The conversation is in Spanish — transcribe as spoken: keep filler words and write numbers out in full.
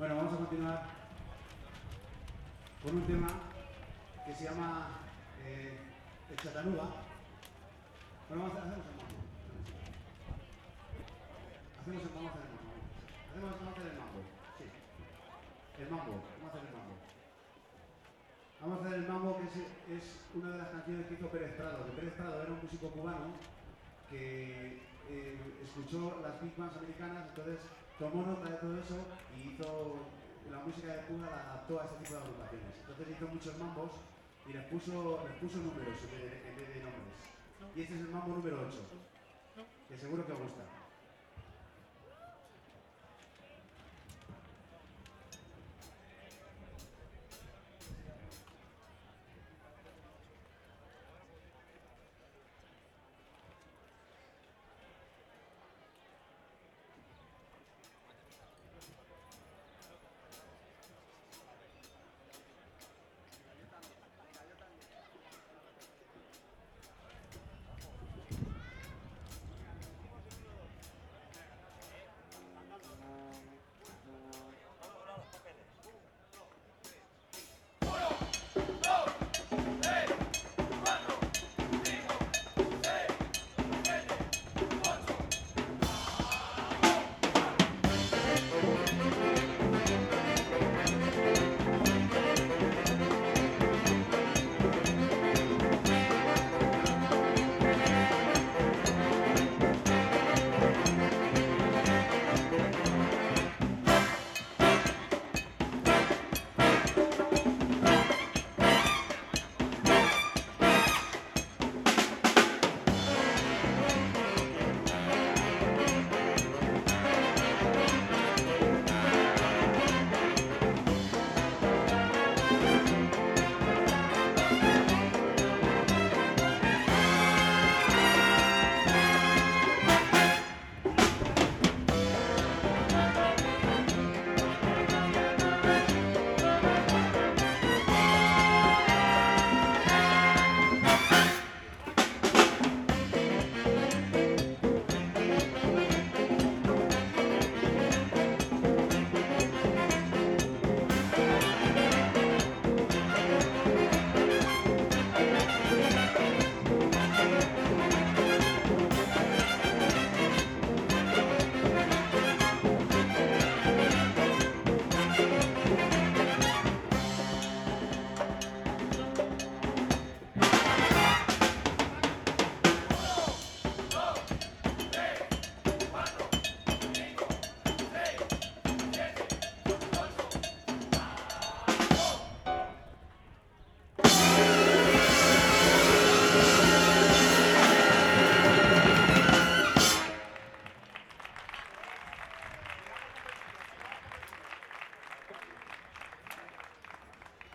Bueno, vamos a continuar con un tema que se llama eh, el Chatanuga. Bueno, vamos a hacer el mambo. Hacemos el mambo, hacer el mambo. Hacemos vamos a hacer el mambo. Sí. El mambo. Vamos a hacer el mambo. Vamos a hacer el mambo, que es, es una de las canciones que hizo Pérez Prado. Que Pérez Prado era un músico cubano que eh, escuchó las big bands americanas, entonces tomó nota de todo eso y hizo la música de Cuba, la adaptó a este tipo de agrupaciones. Entonces hizo muchos mambos y les puso, les puso números en vez, de, en vez de nombres. Y este es el mambo número ocho, que seguro que os gusta.